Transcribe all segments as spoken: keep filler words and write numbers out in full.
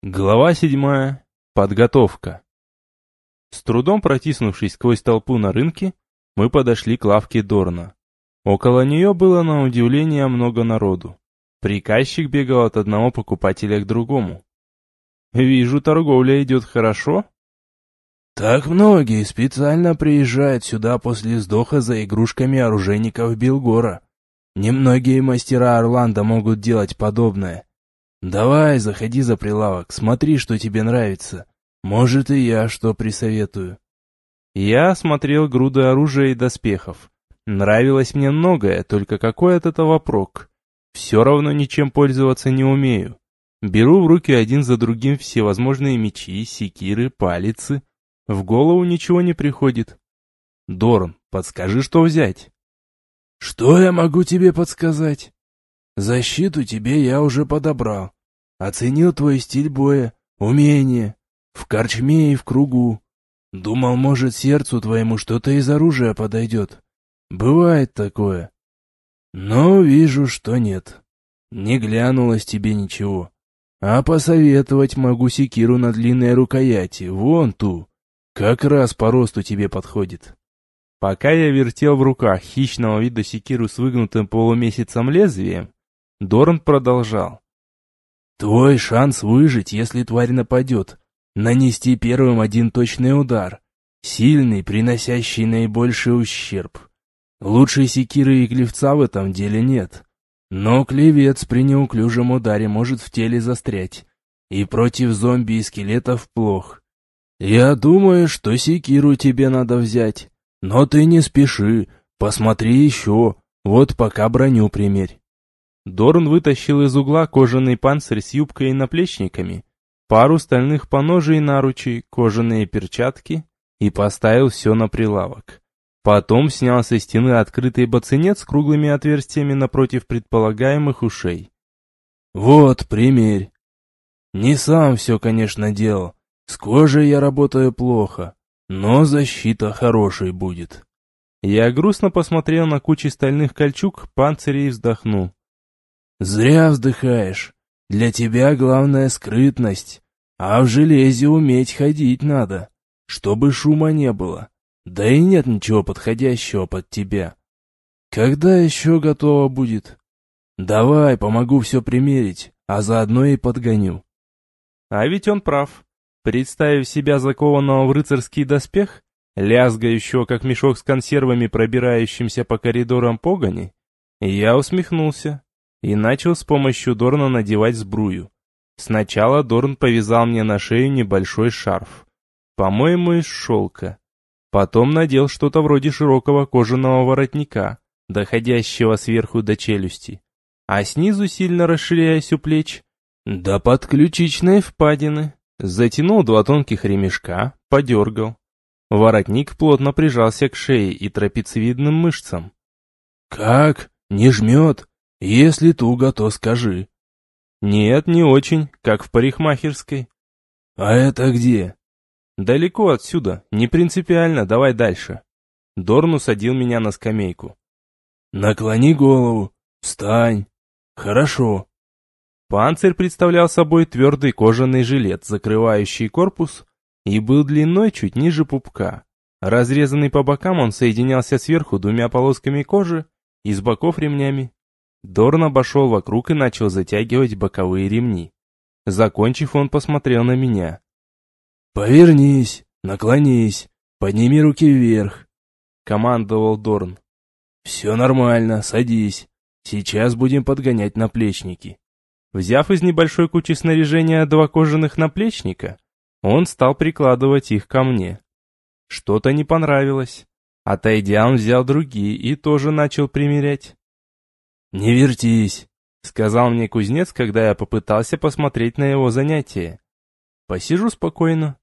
Глава седьмая. Подготовка. С трудом протиснувшись сквозь толпу на рынке, мы подошли к лавке Дорна. Около нее было на удивление много народу. Приказчик бегал от одного покупателя к другому. «Вижу, торговля идет хорошо». «Так многие специально приезжают сюда после сдоха за игрушками оружейников Билгора. Немногие мастера Орландо могут делать подобное. Давай, заходи за прилавок, смотри, что тебе нравится. Может, и я что присоветую». Я осмотрел груды оружия и доспехов. Нравилось мне многое, только какой от этого прок? Все равно ничем пользоваться не умею. Беру в руки один за другим всевозможные мечи, секиры, палицы. В голову ничего не приходит. «Дорн, подскажи, что взять?» «Что я могу тебе подсказать? Защиту тебе я уже подобрал. Оценил твой стиль боя, умение, в корчме и в кругу. Думал, может, сердцу твоему что-то из оружия подойдет. Бывает такое. Но вижу, что нет. Не глянулось тебе ничего. А посоветовать могу секиру на длинной рукояти, вон ту. Как раз по росту тебе подходит». Пока я вертел в руках хищного вида секиру с выгнутым полумесяцем лезвием, Дорн продолжал. «Твой шанс выжить, если тварь нападет, нанести первым один точный удар, сильный, приносящий наибольший ущерб. Лучшей секиры и клевца в этом деле нет, но клевец при неуклюжем ударе может в теле застрять, и против зомби и скелетов плох. Я думаю, что секиру тебе надо взять, но ты не спеши, посмотри еще, вот пока броню примерь». Дорн вытащил из угла кожаный панцирь с юбкой и наплечниками, пару стальных поножей и наручей, кожаные перчатки и поставил все на прилавок. Потом снял со стены открытый бацинет с круглыми отверстиями напротив предполагаемых ушей. «Вот, примерь. Не сам все, конечно, делал. С кожей я работаю плохо, но защита хорошей будет». Я грустно посмотрел на кучу стальных кольчуг, панцирей и вздохнул. «Зря вздыхаешь. Для тебя главная скрытность, а в железе уметь ходить надо, чтобы шума не было. Да и нет ничего подходящего под тебя. Когда еще готово будет? Давай, помогу все примерить, а заодно и подгоню». А ведь он прав. Представив себя закованного в рыцарский доспех, лязгающего как мешок с консервами, пробирающимся по коридорам погони, я усмехнулся и начал с помощью Дорна надевать сбрую. Сначала Дорн повязал мне на шею небольшой шарф, по-моему, из шелка. Потом надел что-то вроде широкого кожаного воротника, доходящего сверху до челюсти, а снизу, сильно расширяясь у плеч, до подключичной впадины. Затянул два тонких ремешка, подергал. Воротник плотно прижался к шее и трапециевидным мышцам. «Как? Не жмет? Если туго, то скажи». «Нет, не очень, как в парикмахерской». «А это где?» «Далеко отсюда, не принципиально, давай дальше». Дорн усадил меня на скамейку. «Наклони голову, встань. Хорошо». Панцирь представлял собой твердый кожаный жилет, закрывающий корпус, и был длиной чуть ниже пупка. Разрезанный по бокам, он соединялся сверху двумя полосками кожи и с боков ремнями. Дорн обошел вокруг и начал затягивать боковые ремни. Закончив, он посмотрел на меня. «Повернись, наклонись, подними руки вверх», — командовал Дорн. «Все нормально, садись. Сейчас будем подгонять наплечники». Взяв из небольшой кучи снаряжения два кожаных наплечника, он стал прикладывать их ко мне. Что-то не понравилось. Отойдя, он взял другие и тоже начал примерять. «Не вертись», — сказал мне кузнец, когда я попытался посмотреть на его занятие. «Посижу спокойно».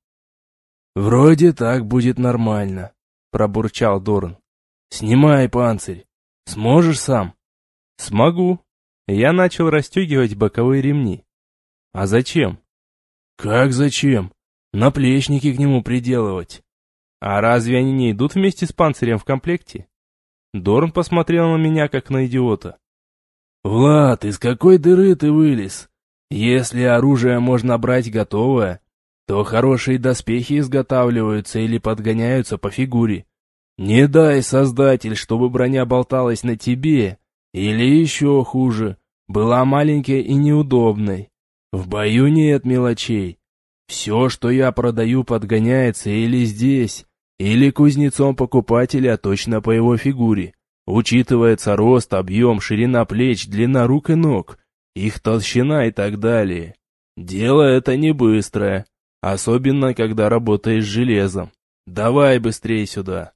«Вроде так будет нормально», — пробурчал Дорн. «Снимай панцирь. Сможешь сам?» «Смогу». Я начал расстегивать боковые ремни. «А зачем?» «Как зачем? Наплечники к нему приделывать». «А разве они не идут вместе с панцирем в комплекте?» Дорн посмотрел на меня, как на идиота. «Влад, из какой дыры ты вылез? Если оружие можно брать готовое, то хорошие доспехи изготавливаются или подгоняются по фигуре. Не дай, Создатель, чтобы броня болталась на тебе, или еще хуже, была маленькой и неудобной. В бою нет мелочей. Все, что я продаю, подгоняется или здесь, или кузнецом покупателя точно по его фигуре. Учитывается рост, объем, ширина плеч, длина рук и ног, их толщина и так далее. Дело это не быстрое, особенно когда работаешь с железом. Давай быстрее сюда.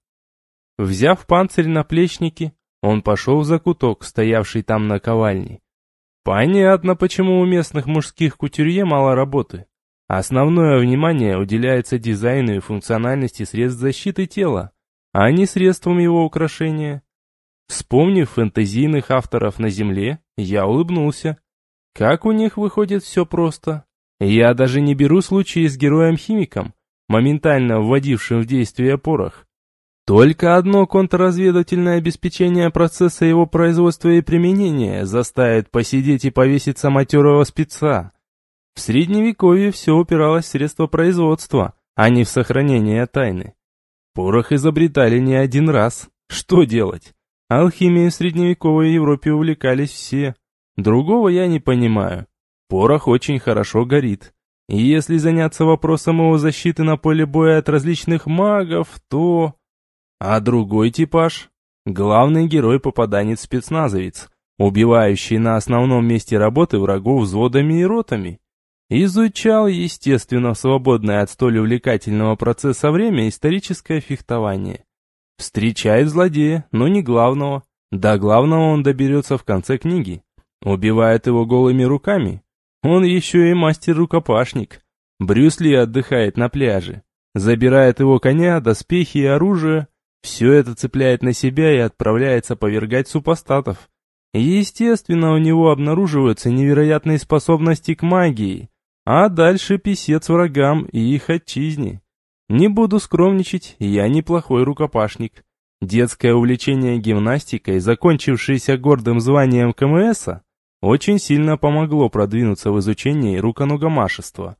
Взяв панцирь-наплечники, он пошел в закуток, стоявший там наковальней. Понятно, почему у местных мужских кутюрье мало работы. Основное внимание уделяется дизайну и функциональности средств защиты тела, а не средствам его украшения. Вспомнив фэнтезийных авторов на Земле, я улыбнулся. Как у них выходит все просто. Я даже не беру случаи с героем-химиком, моментально вводившим в действие порох. Только одно контрразведывательное обеспечение процесса его производства и применения заставит посидеть и повеситься матерого спеца. В Средневековье все упиралось в средства производства, а не в сохранение тайны. Порох изобретали не один раз. Что делать? Алхимией в средневековой Европе увлекались все. Другого я не понимаю. Порох очень хорошо горит. И если заняться вопросом его защиты на поле боя от различных магов, то... А другой типаж? Главный герой-попаданец-спецназовец, убивающий на основном месте работы врагов взводами и ротами. Изучал, естественно, в свободное от столь увлекательного процесса время историческое фехтование. Встречает злодея, но не главного. До главного он доберется в конце книги. Убивает его голыми руками. Он еще и мастер-рукопашник. Брюс Ли отдыхает на пляже. Забирает его коня, доспехи и оружие. Все это цепляет на себя и отправляется повергать супостатов. Естественно, у него обнаруживаются невероятные способности к магии. А дальше писец врагам и их отчизне. Не буду скромничать, я неплохой рукопашник. Детское увлечение гимнастикой, закончившееся гордым званием ка эм эса, очень сильно помогло продвинуться в изучении руконогомашества.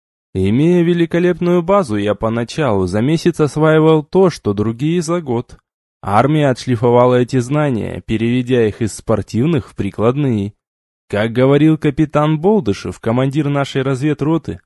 Имея великолепную базу, я поначалу за месяц осваивал то, что другие за год. Армия отшлифовала эти знания, переведя их из спортивных в прикладные. Как говорил капитан Болдышев, командир нашей разведроты: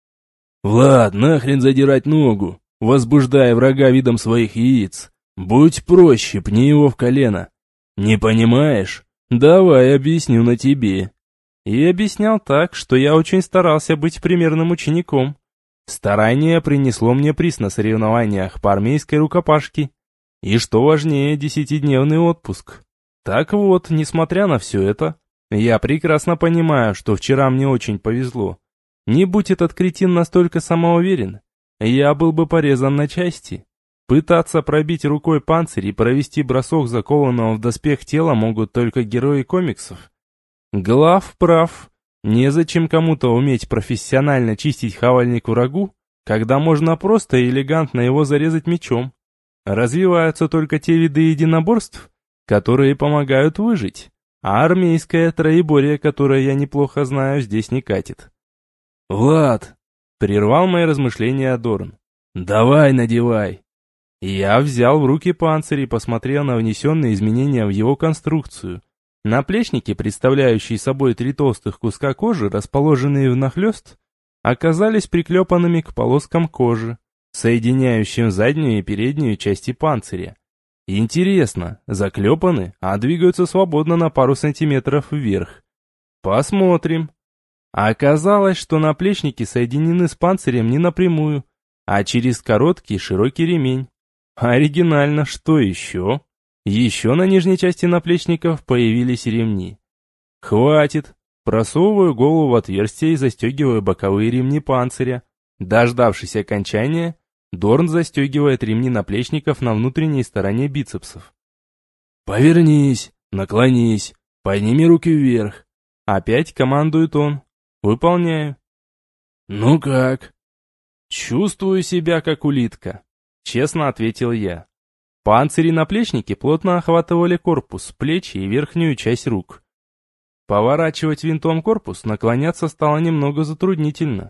«Влад, нахрен задирать ногу, возбуждая врага видом своих яиц. Будь проще, пни его в колено. Не понимаешь? Давай объясню на тебе». И объяснял так, что я очень старался быть примерным учеником. Старание принесло мне приз на соревнованиях по армейской рукопашке. И что важнее, десятидневный отпуск. Так вот, несмотря на все это, я прекрасно понимаю, что вчера мне очень повезло. Не будь этот кретин настолько самоуверен, я был бы порезан на части. Пытаться пробить рукой панцирь и провести бросок закованного в доспех тела могут только герои комиксов. Глав прав. Незачем кому-то уметь профессионально чистить хавальник врагу, когда можно просто и элегантно его зарезать мечом. Развиваются только те виды единоборств, которые помогают выжить, а армейское троеборье, которое я неплохо знаю, здесь не катит. «Влад!» — прервал мои размышления Дорн. «Давай надевай!» Я взял в руки панцирь и посмотрел на внесенные изменения в его конструкцию. Наплечники, представляющие собой три толстых куска кожи, расположенные внахлёст, оказались приклепанными к полоскам кожи, соединяющим заднюю и переднюю части панциря. Интересно, заклепаны, а двигаются свободно на пару сантиметров вверх. Посмотрим. Оказалось, что наплечники соединены с панцирем не напрямую, а через короткий широкий ремень. Оригинально, что еще? Еще на нижней части наплечников появились ремни. Хватит. Просовываю голову в отверстие и застегиваю боковые ремни панциря. Дождавшись окончания, Дорн застегивает ремни наплечников на внутренней стороне бицепсов. «Повернись, наклонись, подними руки вверх». Опять командует он. Выполняю. «Ну как?» «Чувствую себя как улитка», — честно ответил я. Панцирь и наплечники плотно охватывали корпус, плечи и верхнюю часть рук. Поворачивать винтом корпус, наклоняться стало немного затруднительно.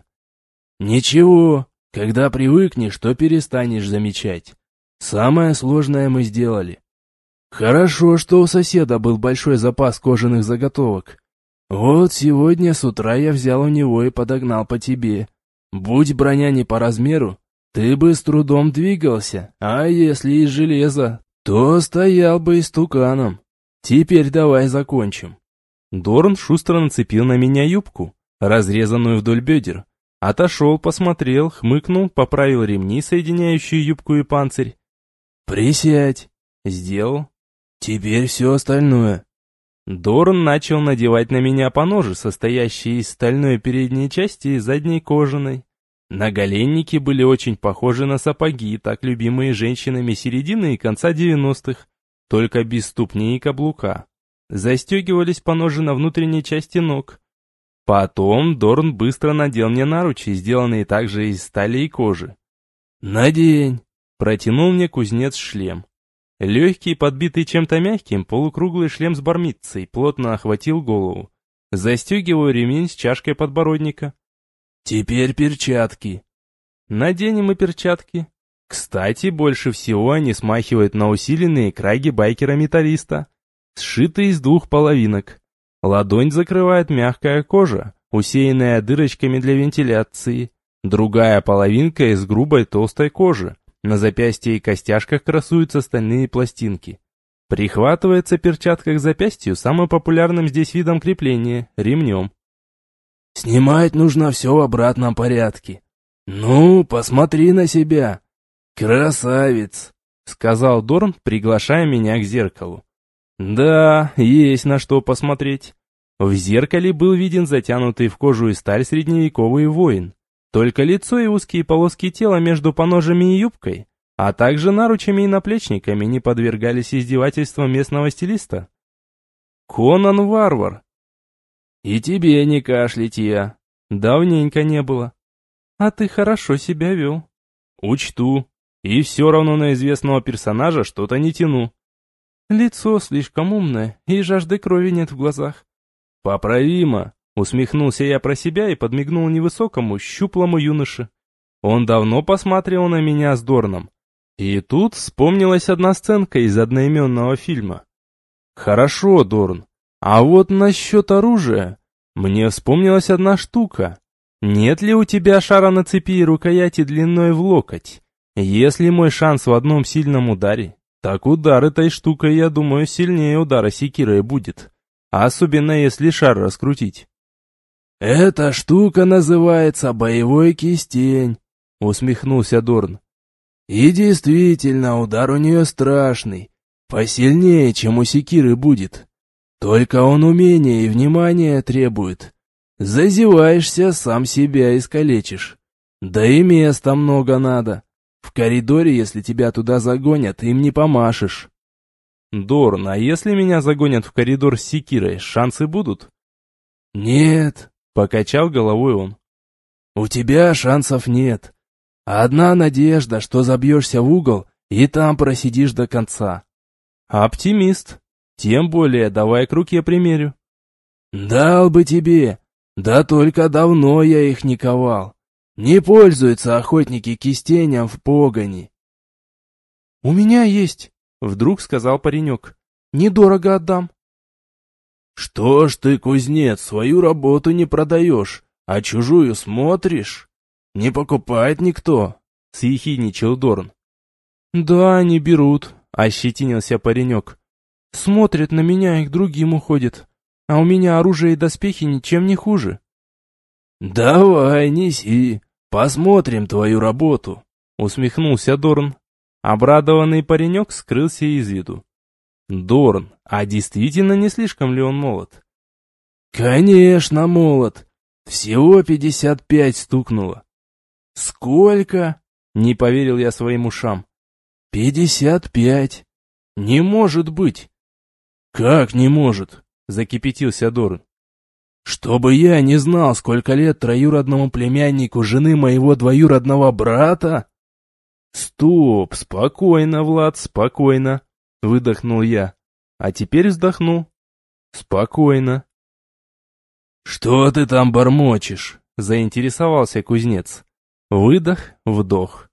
Ничего, когда привыкнешь, то перестанешь замечать. Самое сложное мы сделали. Хорошо, что у соседа был большой запас кожаных заготовок. Вот сегодня с утра я взял у него и подогнал по тебе. Будь броня не по размеру, ты бы с трудом двигался, а если из железа, то стоял бы истуканом. Теперь давай закончим. Дорн шустро нацепил на меня юбку, разрезанную вдоль бедер. Отошел, посмотрел, хмыкнул, поправил ремни, соединяющие юбку и панцирь. «Присядь!» Сделал. «Теперь все остальное». Дорн начал надевать на меня поножи, состоящие из стальной передней части и задней кожаной. Наголенники были очень похожи на сапоги, так любимые женщинами середины и конца девяностых, только без ступней и каблука. Застегивались поножи на внутренней части ног. Потом Дорн быстро надел мне наручи, сделанные также из стали и кожи. «Надень!» — протянул мне кузнец шлем. Легкий, подбитый чем-то мягким, полукруглый шлем с бармицей плотно охватил голову. Застегиваю ремень с чашкой подбородника. «Теперь перчатки». Наденем и перчатки. Кстати, больше всего они смахивают на усиленные краги байкера-металлиста, сшитые из двух половинок. Ладонь закрывает мягкая кожа, усеянная дырочками для вентиляции. Другая половинка из грубой толстой кожи. На запястье и костяшках красуются стальные пластинки. Прихватывается перчатка к запястью самым популярным здесь видом крепления – ремнем. «Снимать нужно все в обратном порядке. Ну, посмотри на себя. Красавец!» — сказал Дорн, приглашая меня к зеркалу. Да, есть на что посмотреть. В зеркале был виден затянутый в кожу и сталь средневековый воин. Только лицо и узкие полоски тела между поножами и юбкой, а также наручами и наплечниками не подвергались издевательствам местного стилиста. Конан Варвар. И тебе не кашлять я. Давненько не было. А ты хорошо себя вел. Учту. И все равно на известного персонажа что-то не тяну. Лицо слишком умное, и жажды крови нет в глазах. Поправимо. Усмехнулся я про себя и подмигнул невысокому, щуплому юноше. Он давно посматривал на меня с Дорном. И тут вспомнилась одна сценка из одноименного фильма. Хорошо, Дорн. А вот насчет оружия. Мне вспомнилась одна штука. Нет ли у тебя шара на цепи и рукояти длиной в локоть? Если мой шанс в одном сильном ударе, так удар этой штукой, я думаю, сильнее удара секирой будет. Особенно если шар раскрутить. «Эта штука называется боевой кистень», — усмехнулся Дорн. «И действительно, удар у нее страшный, посильнее, чем у секиры будет. Только он умения и внимания требует. Зазеваешься, сам себя искалечишь. Да и места много надо. В коридоре, если тебя туда загонят, им не помашешь». Дорн, а если меня загонят в коридор с секирой, шансы будут? «Нет», — покачал головой он. «У тебя шансов нет. Одна надежда, что забьешься в угол и там просидишь до конца». «Оптимист. Тем более, давай к руке примерю». «Дал бы тебе. Да только давно я их не ковал. Не пользуются охотники кистенем в погони». «У меня есть», — вдруг сказал паренек. «Недорого отдам». «Что ж ты, кузнец, свою работу не продаешь, а чужую смотришь? Не покупает никто», — съехидничал Дорн. «Да, не берут», — ощетинился паренек. «Смотрят на меня и к другим уходят, а у меня оружие и доспехи ничем не хуже». «Давай, неси, посмотрим твою работу», — усмехнулся Дорн. Обрадованный паренек скрылся из виду. Дорн, а действительно не слишком ли он молод? «Конечно, молод. Всего пятьдесят пять стукнуло». «Сколько?» — не поверил я своим ушам. «Пятьдесят пять. Не может быть». «Как не может?» — закипятился Дорн. «Чтобы я не знал, сколько лет троюродному племяннику жены моего двоюродного брата?» «Стоп, спокойно, Влад, спокойно», — выдохнул я. А теперь вздохнул. «Спокойно. «Что ты там бормочешь?» — заинтересовался кузнец. Выдох, вдох.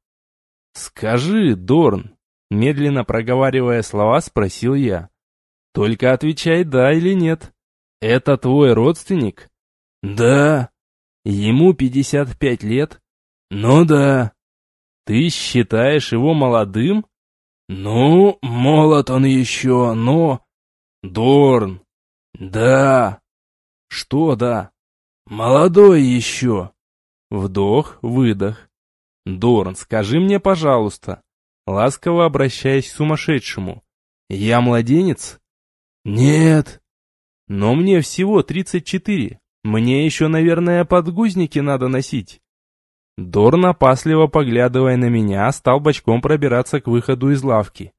«Скажи, Дорн», — медленно проговаривая слова, спросил я. «Только отвечай да или нет. Это твой родственник?» «Да». «Ему пятьдесят пять лет?» «Ну да». «Ты считаешь его молодым?» «Ну, молод он еще, но...» «Дорн». «Да». «Что да?» «Молодой еще». Вдох, выдох. «Дорн, скажи мне, пожалуйста», ласково обращаясь к сумасшедшему, «я младенец?» «Нет». «Но мне всего тридцать четыре. Мне еще, наверное, подгузники надо носить». Дорн, опасливо поглядывая на меня, стал бочком пробираться к выходу из лавки.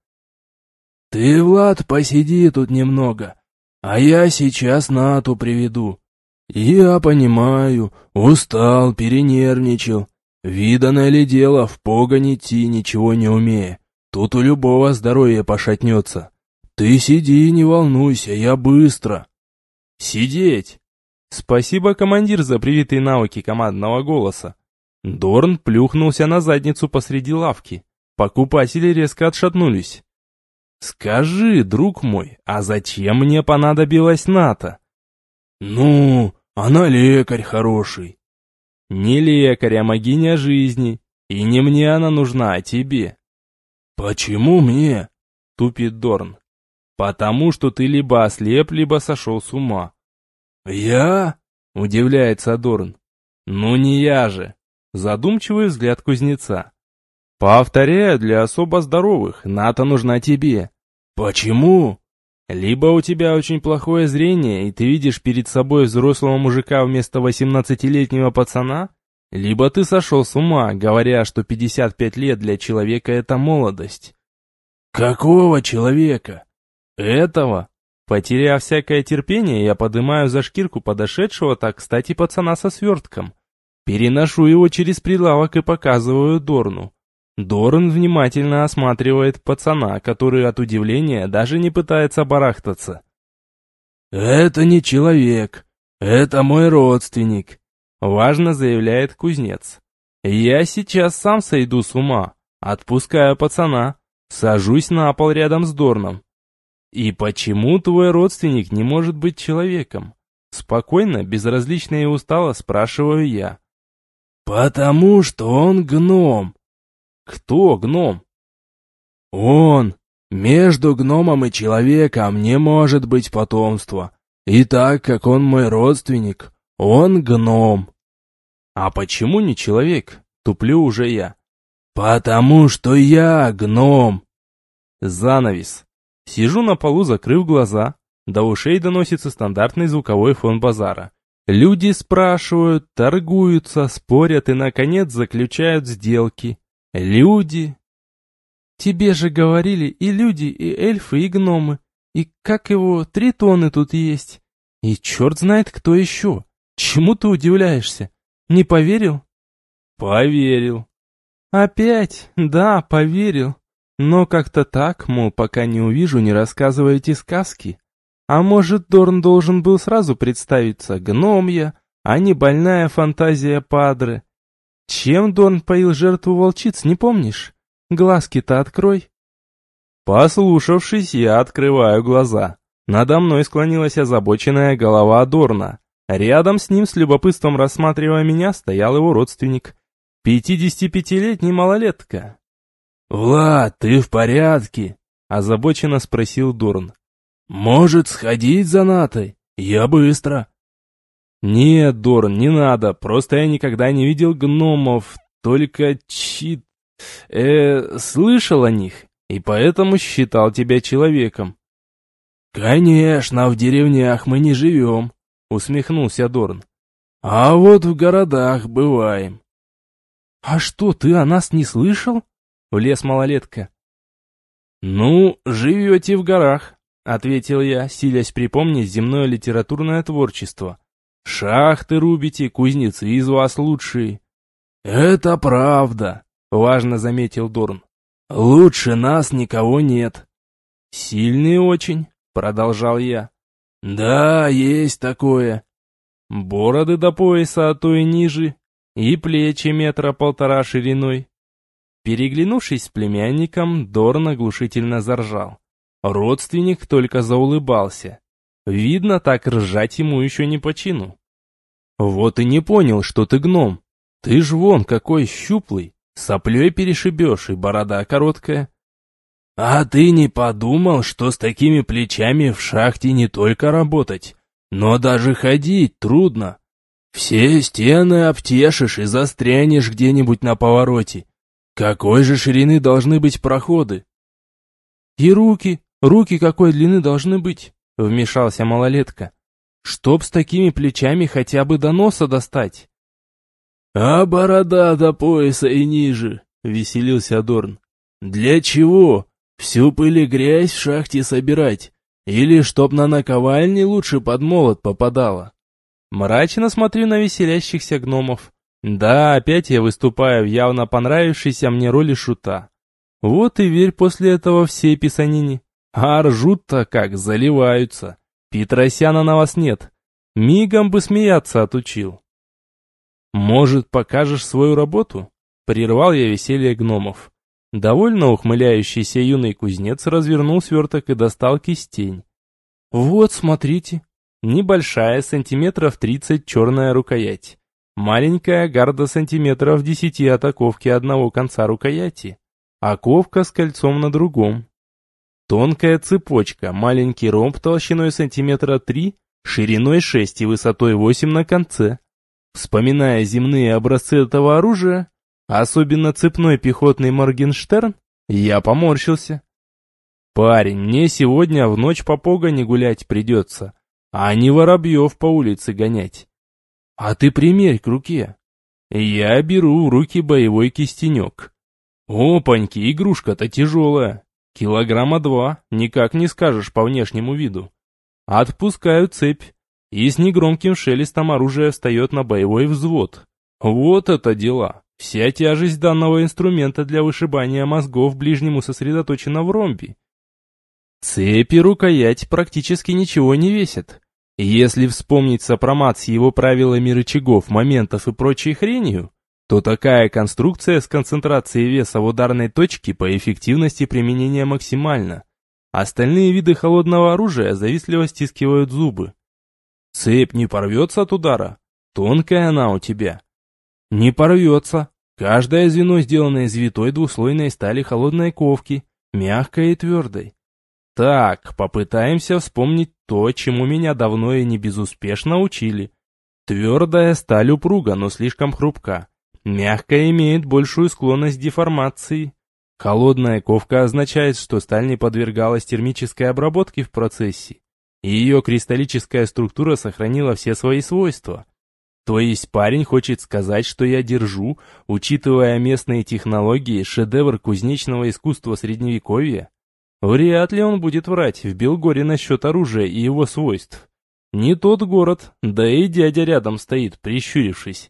«Ты, Влад, посиди тут немного, а я сейчас Нату приведу. Я понимаю, устал, перенервничал. Видано ли дело в погонь идти, ничего не умея. Тут у любого здоровье пошатнется. Ты сиди, не волнуйся, я быстро». «Сидеть!» «Спасибо, командир, за привитые навыки командного голоса». Дорн плюхнулся на задницу посреди лавки. Покупатели резко отшатнулись. «Скажи, друг мой, а зачем мне понадобилась Ната?» «Ну, она лекарь хороший». «Не лекарь, а могиня жизни. И не мне она нужна, а тебе». «Почему мне?» — тупит Дорн. «Потому что ты либо ослеп, либо сошел с ума». «Я?» — удивляется Дорн. «Ну не я же». Задумчивый взгляд кузнеца. «Повторяю, для особо здоровых, Ната нужна тебе». «Почему?» «Либо у тебя очень плохое зрение, и ты видишь перед собой взрослого мужика вместо восемнадцатилетнего пацана, либо ты сошел с ума, говоря, что пятьдесят пять лет для человека — это молодость». «Какого человека?» «Этого». Потеряв всякое терпение, я подымаю за шкирку подошедшего, так кстати, пацана со свертком. Переношу его через прилавок и показываю Дорну. Дорн внимательно осматривает пацана, который от удивления даже не пытается барахтаться. «Это не человек, это мой родственник», — важно заявляет кузнец. «Я сейчас сам сойду с ума, отпускаю пацана, сажусь на пол рядом с Дорном. И почему твой родственник не может быть человеком?» Спокойно, безразлично и устало спрашиваю я. «Потому что он гном». «Кто гном?» «Он. Между гномом и человеком не может быть потомства. И так как он мой родственник, он гном». «А почему не человек?» — туплю уже я. «Потому что я гном». Занавес. Сижу на полу, закрыв глаза. До ушей доносится стандартный звуковой фон базара. Люди спрашивают, торгуются, спорят и, наконец, заключают сделки. Люди. Тебе же говорили и люди, и эльфы, и гномы. И как его, тритоны тут есть. И черт знает кто еще. Чему ты удивляешься? Не поверил? Поверил. Опять? Да, поверил. Но как-то так, мол, пока не увижу, не рассказывайте сказки. А может, Дорн должен был сразу представиться, гном я, а не больная фантазия падре. Чем Дорн поил жертву волчиц, не помнишь? Глазки-то открой. Послушавшись, я открываю глаза. Надо мной склонилась озабоченная голова Дорна. Рядом с ним, с любопытством рассматривая меня, стоял его родственник. Пятидесятипятилетний малолетка. «Влад, ты в порядке?» — озабоченно спросил Дорн. «Может, сходить за Натой? Я быстро». «Нет, Дорн, не надо, просто я никогда не видел гномов, только чит... э, слышал о них, и поэтому считал тебя человеком». «Конечно, в деревнях мы не живем», — усмехнулся Дорн. «А вот в городах бываем». «А что, ты о нас не слышал?» — влез малолетка. «Ну, живете в горах», — ответил я, силясь припомнить земное литературное творчество. «Шахты рубите, кузнецы из вас лучшие». «Это правда», — важно заметил Дорн. «Лучше нас никого нет». «Сильный очень», — продолжал я. «Да, есть такое». бороды до пояса, а то и ниже, и плечи метра полтора шириной. Переглянувшись с племянником, Дорн оглушительно заржал. Родственник только заулыбался. Видно, так ржать ему еще не по чину. «Вот и не понял, что ты гном. Ты ж вон какой щуплый, соплей перешибешь и борода короткая». «А ты не подумал, что с такими плечами в шахте не только работать, но даже ходить трудно? Все стены обтешишь и застрянешь где-нибудь на повороте. Какой же ширины должны быть проходы?» «И руки, руки какой длины должны быть?» — вмешался малолетка. «Чтоб с такими плечами хотя бы до носа достать». «А борода до пояса и ниже», — веселился Дорн. «Для чего? Всю пыль и грязь в шахте собирать? Или чтоб на наковальне лучше под молот попадало?» Мрачно смотрю на веселящихся гномов. Да, опять я выступаю в явно понравившейся мне роли шута. Вот и верь после этого всей писанине. А ржут-то как, заливаются. Петросяна на вас нет. Мигом бы смеяться отучил. «Может, покажешь свою работу?» Прервал я веселье гномов. Довольно ухмыляющийся юный кузнец развернул сверток и достал кистень. «Вот, смотрите. Небольшая, сантиметров тридцать, черная рукоять. Маленькая гарда сантиметров десяти от оковки одного конца рукояти. Оковка с кольцом на другом. Тонкая цепочка, маленький ромб толщиной сантиметра три, шириной шесть и высотой восемь на конце. Вспоминая земные образцы этого оружия, особенно цепной пехотный Моргенштерн, я поморщился. «Парень, мне сегодня в ночь по погоне гулять придется, а не воробьев по улице гонять. А ты примерь к руке». Я беру в руки боевой кистенек. Опаньки, игрушка-то тяжелая. Килограмма два, никак не скажешь по внешнему виду. Отпускаю цепь, и с негромким шелестом оружие встает на боевой взвод. Вот это дела. Вся тяжесть данного инструмента для вышибания мозгов ближнему сосредоточена в ромбе. Цепь и рукоять практически ничего не весят. Если вспомнить сопромат с его правилами рычагов, моментов и прочей хренью, то такая конструкция с концентрацией веса в ударной точке по эффективности применения максимальна. Остальные виды холодного оружия завистливо стискивают зубы. Цепь не порвется от удара? Тонкая она у тебя. Не порвется. Каждое звено сделано из витой двуслойной стали холодной ковки, мягкой и твердой. Так, попытаемся вспомнить то, чему меня давно и не безуспешно учили. Твердая сталь упруга, но слишком хрупка. Мягкая имеет большую склонность к деформации. Холодная ковка означает, что сталь не подвергалась термической обработке в процессе, и ее кристаллическая структура сохранила все свои свойства. То есть парень хочет сказать, что я держу, учитывая местные технологии, шедевр кузнечного искусства средневековья? Вряд ли он будет врать в Белгоре насчет оружия и его свойств. Не тот город, да и дядя рядом стоит, прищурившись.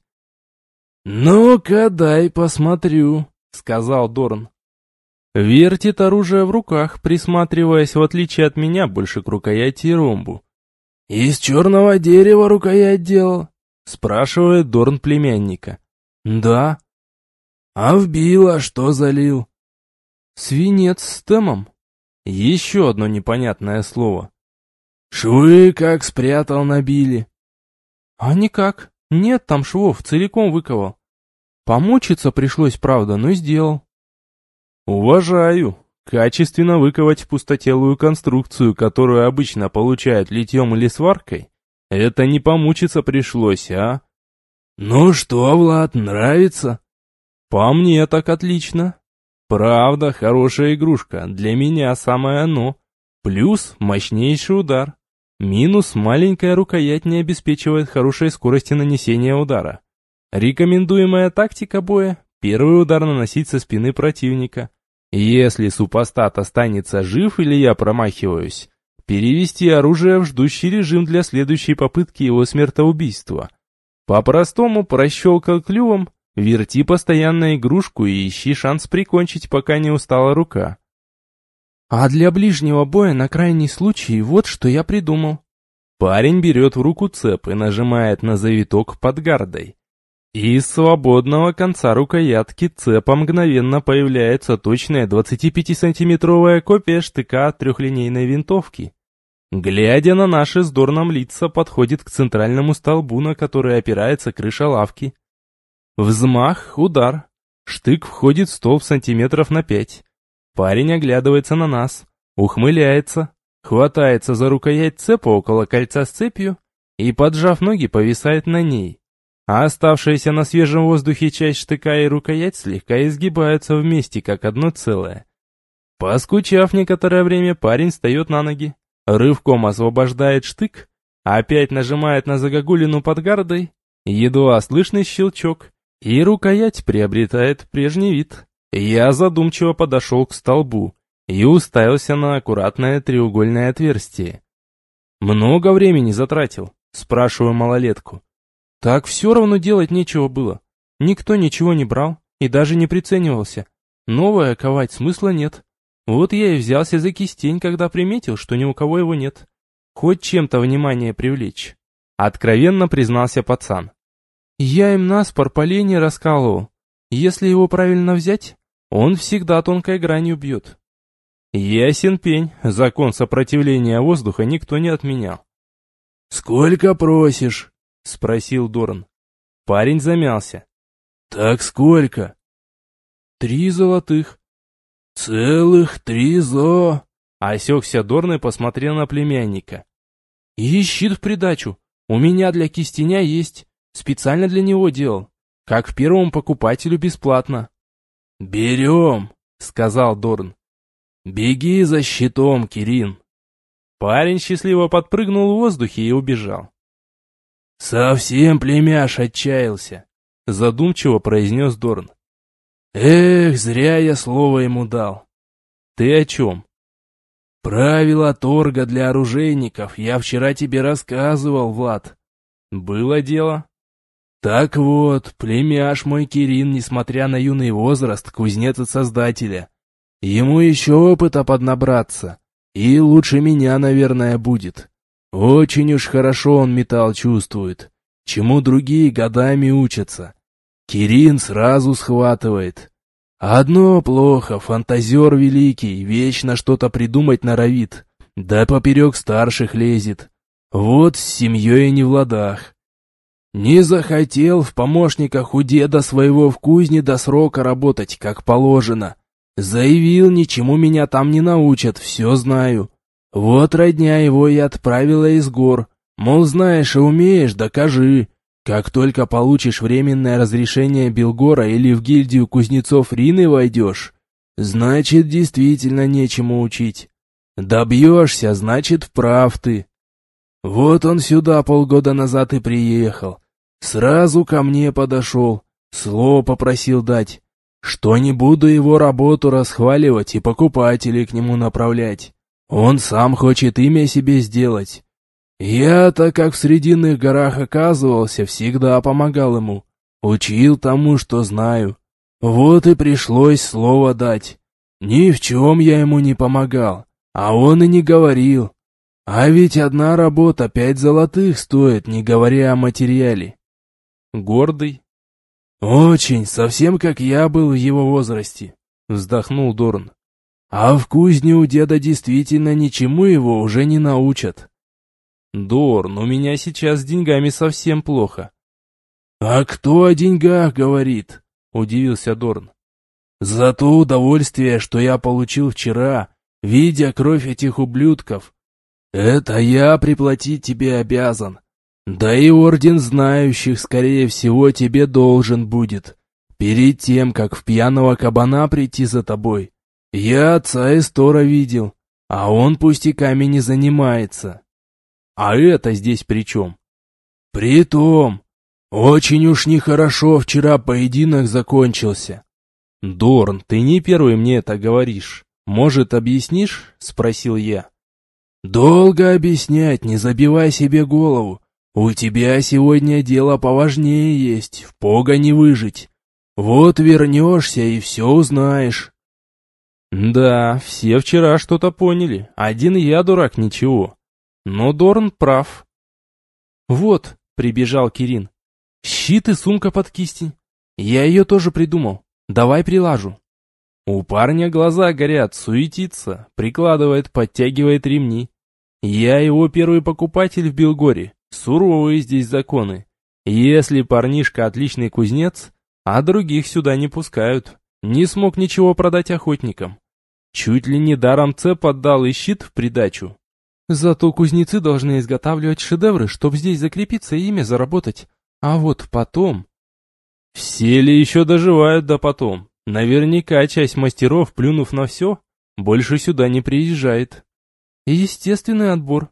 «Ну-ка, дай посмотрю», — сказал Дорн. Вертит оружие в руках, присматриваясь, в отличие от меня, больше к рукояти и ромбу. «Из черного дерева рукоять делал?» — спрашивает Дорн племянника. «Да». «А в било что залил?» «Свинец с темом». Еще одно непонятное слово. «Швы как спрятал на биле?» «А никак. Нет там швов, целиком выковал. Помучиться пришлось, правда, но сделал». «Уважаю. Качественно выковать пустотелую конструкцию, которую обычно получают литьем или сваркой, это не помучиться пришлось, а?» «Ну что, Влад, нравится?» «По мне так отлично. Правда, хорошая игрушка, для меня самое оно. Плюс мощнейший удар. Минус маленькая рукоять не обеспечивает хорошей скорости нанесения удара. Рекомендуемая тактика боя – первый удар наносить со спины противника. Если супостат останется жив или я промахиваюсь, перевести оружие в ждущий режим для следующей попытки его смертоубийства. По-простому прощелкал клювом, верти постоянно игрушку и ищи шанс прикончить, пока не устала рука. «А для ближнего боя на крайний случай вот что я придумал». Парень берет в руку цеп и нажимает на завиток под гардой. Из свободного конца рукоятки цепа мгновенно появляется точная двадцатипятисантиметровая копия штыка от трехлинейной винтовки. Глядя на наши с Дорном лица, подходит к центральному столбу, на который опирается крыша лавки. Взмах, удар. Штык входит в столб сантиметров на пять. Парень оглядывается на нас, ухмыляется, хватается за рукоять цепа около кольца с цепью и, поджав ноги, повисает на ней. А оставшаяся на свежем воздухе часть штыка и рукоять слегка изгибаются вместе, как одно целое. Поскучав некоторое время, парень встает на ноги, рывком освобождает штык, опять нажимает на загогулину под гардой, едва слышный щелчок, и рукоять приобретает прежний вид. Я задумчиво подошел к столбу и уставился на аккуратное треугольное отверстие. «Много времени затратил?» – спрашиваю малолетку. Так все равно делать нечего было. Никто ничего не брал и даже не приценивался. Новое ковать смысла нет. Вот я и взялся за кистень, когда приметил, что ни у кого его нет. Хоть чем-то внимание привлечь. Откровенно признался пацан. Я им наспор поленья раскалывал. Если его правильно взять, он всегда тонкой гранью бьет. Ясен пень, закон сопротивления воздуха никто не отменял. «Сколько просишь?» — спросил Дорн. Парень замялся. «Так сколько?» «Три золотых». «Целых три зо...» Осекся Дорн и посмотрел на племянника. «И щит в придачу. У меня для кистеня есть. Специально для него делал. Как в первому покупателю бесплатно». «Берем», — сказал Дорн. «Беги за щитом, Кирин». Парень счастливо подпрыгнул в воздухе и убежал. «Совсем племяш отчаялся», — задумчиво произнес Дорн. «Эх, зря я слово ему дал». «Ты о чем?» «Правила торга для оружейников я вчера тебе рассказывал, Влад». «Было дело». «Так вот, племяш мой Кирин, несмотря на юный возраст, кузнец от создателя. Ему еще опыта поднабраться, и лучше меня, наверное, будет. Очень уж хорошо он металл чувствует, чему другие годами учатся. Кирин сразу схватывает. Одно плохо, фантазер великий, вечно что-то придумать норовит, да поперек старших лезет. Вот с семьей не в ладах. Не захотел в помощниках у деда своего в кузне до срока работать, как положено. Заявил, ничему меня там не научат, все знаю. Вот родня его и отправила из гор. Мол, знаешь и умеешь, докажи. Как только получишь временное разрешение Белгора или в гильдию кузнецов Рины войдешь, значит, действительно нечему учить. Добьешься, значит, вправ ты. Вот он сюда полгода назад и приехал. Сразу ко мне подошел, слово попросил дать, что не буду его работу расхваливать и покупателей к нему направлять. Он сам хочет имя себе сделать. Я-то, как в Срединных горах оказывался, всегда помогал ему, учил тому, что знаю. Вот и пришлось слово дать. Ни в чем я ему не помогал, а он и не говорил. А ведь одна работа пять золотых стоит, не говоря о материале. Гордый? Очень, совсем как я был в его возрасте, вздохнул Дорн. А в кузне у деда действительно ничему его уже не научат. Дорн, у меня сейчас с деньгами совсем плохо. А кто о деньгах говорит? Удивился Дорн. За то удовольствие, что я получил вчера, видя кровь этих ублюдков, это я приплатить тебе обязан. Да и орден знающих, скорее всего, тебе должен будет. Перед тем, как в пьяного кабана прийти за тобой, я отца Эстора видел, а он пустяками не занимается. А это здесь при чем? Притом, очень уж нехорошо вчера поединок закончился. Дорн, ты не первый мне это говоришь. Может, объяснишь? Спросил я. Долго объяснять, не забивай себе голову. У тебя сегодня дело поважнее есть, в погоне выжить. Вот вернешься и все узнаешь. Да, все вчера что-то поняли, один я дурак ничего. Но Дорн прав. «Вот», — прибежал Кирин, — «щит и сумка под кистень. Я ее тоже придумал. Давай прилажу». У парня глаза горят, суетится, прикладывает, подтягивает ремни. Я его первый покупатель в Белгоре, суровые здесь законы. Если парнишка отличный кузнец, а других сюда не пускают. Не смог ничего продать охотникам. Чуть ли не даром цеп отдал и щит в придачу. Зато кузнецы должны изготавливать шедевры, чтоб здесь закрепиться и имя заработать. А вот потом... Все ли еще доживают до потом? Наверняка часть мастеров, плюнув на все, больше сюда не приезжает. Естественный отбор.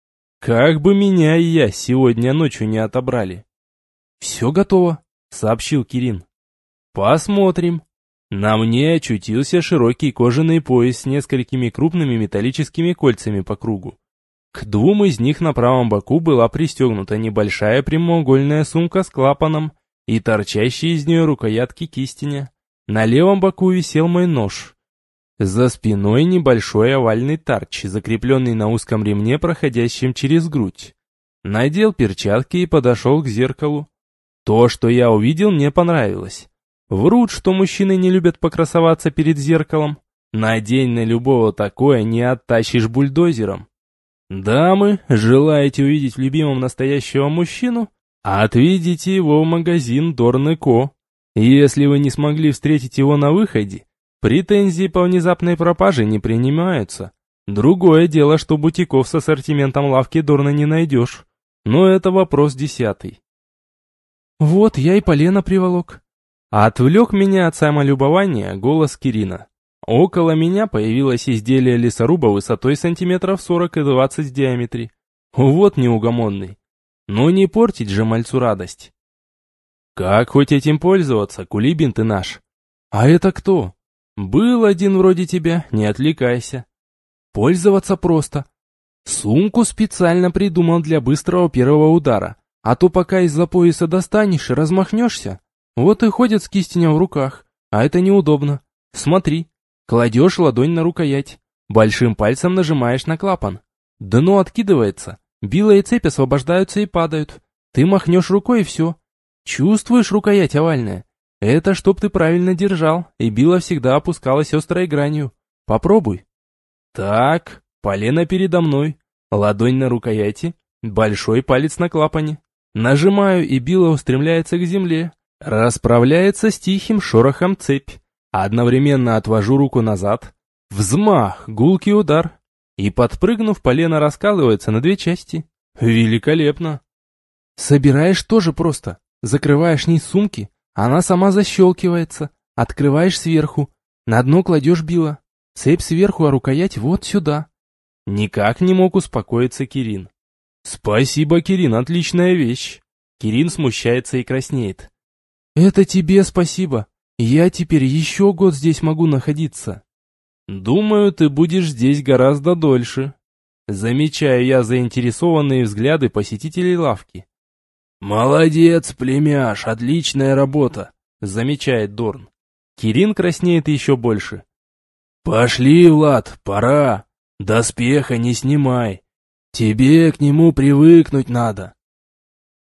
Как бы меня и я сегодня ночью не отобрали. «Все готово», — сообщил Кирин. «Посмотрим». На мне очутился широкий кожаный пояс с несколькими крупными металлическими кольцами по кругу. К двум из них на правом боку была пристегнута небольшая прямоугольная сумка с клапаном и торчащие из нее рукоятки кистеня. На левом боку висел мой нож. За спиной небольшой овальный тарч, закрепленный на узком ремне, проходящем через грудь. Надел перчатки и подошел к зеркалу. То, что я увидел, мне понравилось. Врут, что мужчины не любят покрасоваться перед зеркалом. Надень на любого такое, не оттащишь бульдозером. Дамы, желаете увидеть в любимом настоящего мужчину? Отведите его в магазин Дорн и Ко. Если вы не смогли встретить его на выходе, претензии по внезапной пропаже не принимаются. Другое дело, что бутиков с ассортиментом лавки Дорна не найдешь. Но это вопрос десятый. Вот я и полено приволок. Отвлек меня от самолюбования голос Кирина. Около меня появилось изделие лесоруба высотой сантиметров сорок и двадцать в диаметре. Вот неугомонный. Но не портить же мальцу радость. Как хоть этим пользоваться, кулибин ты наш? А это кто? Был один вроде тебя, не отвлекайся. Пользоваться просто. Сумку специально придумал для быстрого первого удара, а то пока из-за пояса достанешь и размахнешься, вот и ходят с кистенем в руках, а это неудобно. Смотри, кладешь ладонь на рукоять, большим пальцем нажимаешь на клапан. Дно откидывается, било и цепь освобождаются и падают. Ты махнешь рукой и все. Чувствуешь рукоять овальная? Это чтоб ты правильно держал, и било всегда опускалось острой гранью. Попробуй. Так, полено передо мной, ладонь на рукояти, большой палец на клапане. Нажимаю, и било устремляется к земле. Расправляется с тихим шорохом цепь. Одновременно отвожу руку назад. Взмах, гулкий удар. И, подпрыгнув, полено раскалывается на две части. Великолепно. Собираешь тоже просто. Закрываешь низ сумки, она сама защелкивается. Открываешь сверху. На дно кладешь било. Цепь сверху, а рукоять вот сюда. Никак не мог успокоиться Кирин. Спасибо, Кирин, отличная вещь. Кирин смущается и краснеет. Это тебе спасибо. Я теперь еще год здесь могу находиться. Думаю, ты будешь здесь гораздо дольше. Замечаю я заинтересованные взгляды посетителей лавки. Молодец, племяш, отличная работа, замечает Дорн. Кирин краснеет еще больше. Пошли, Влад, пора. Доспеха не снимай. Тебе к нему привыкнуть надо.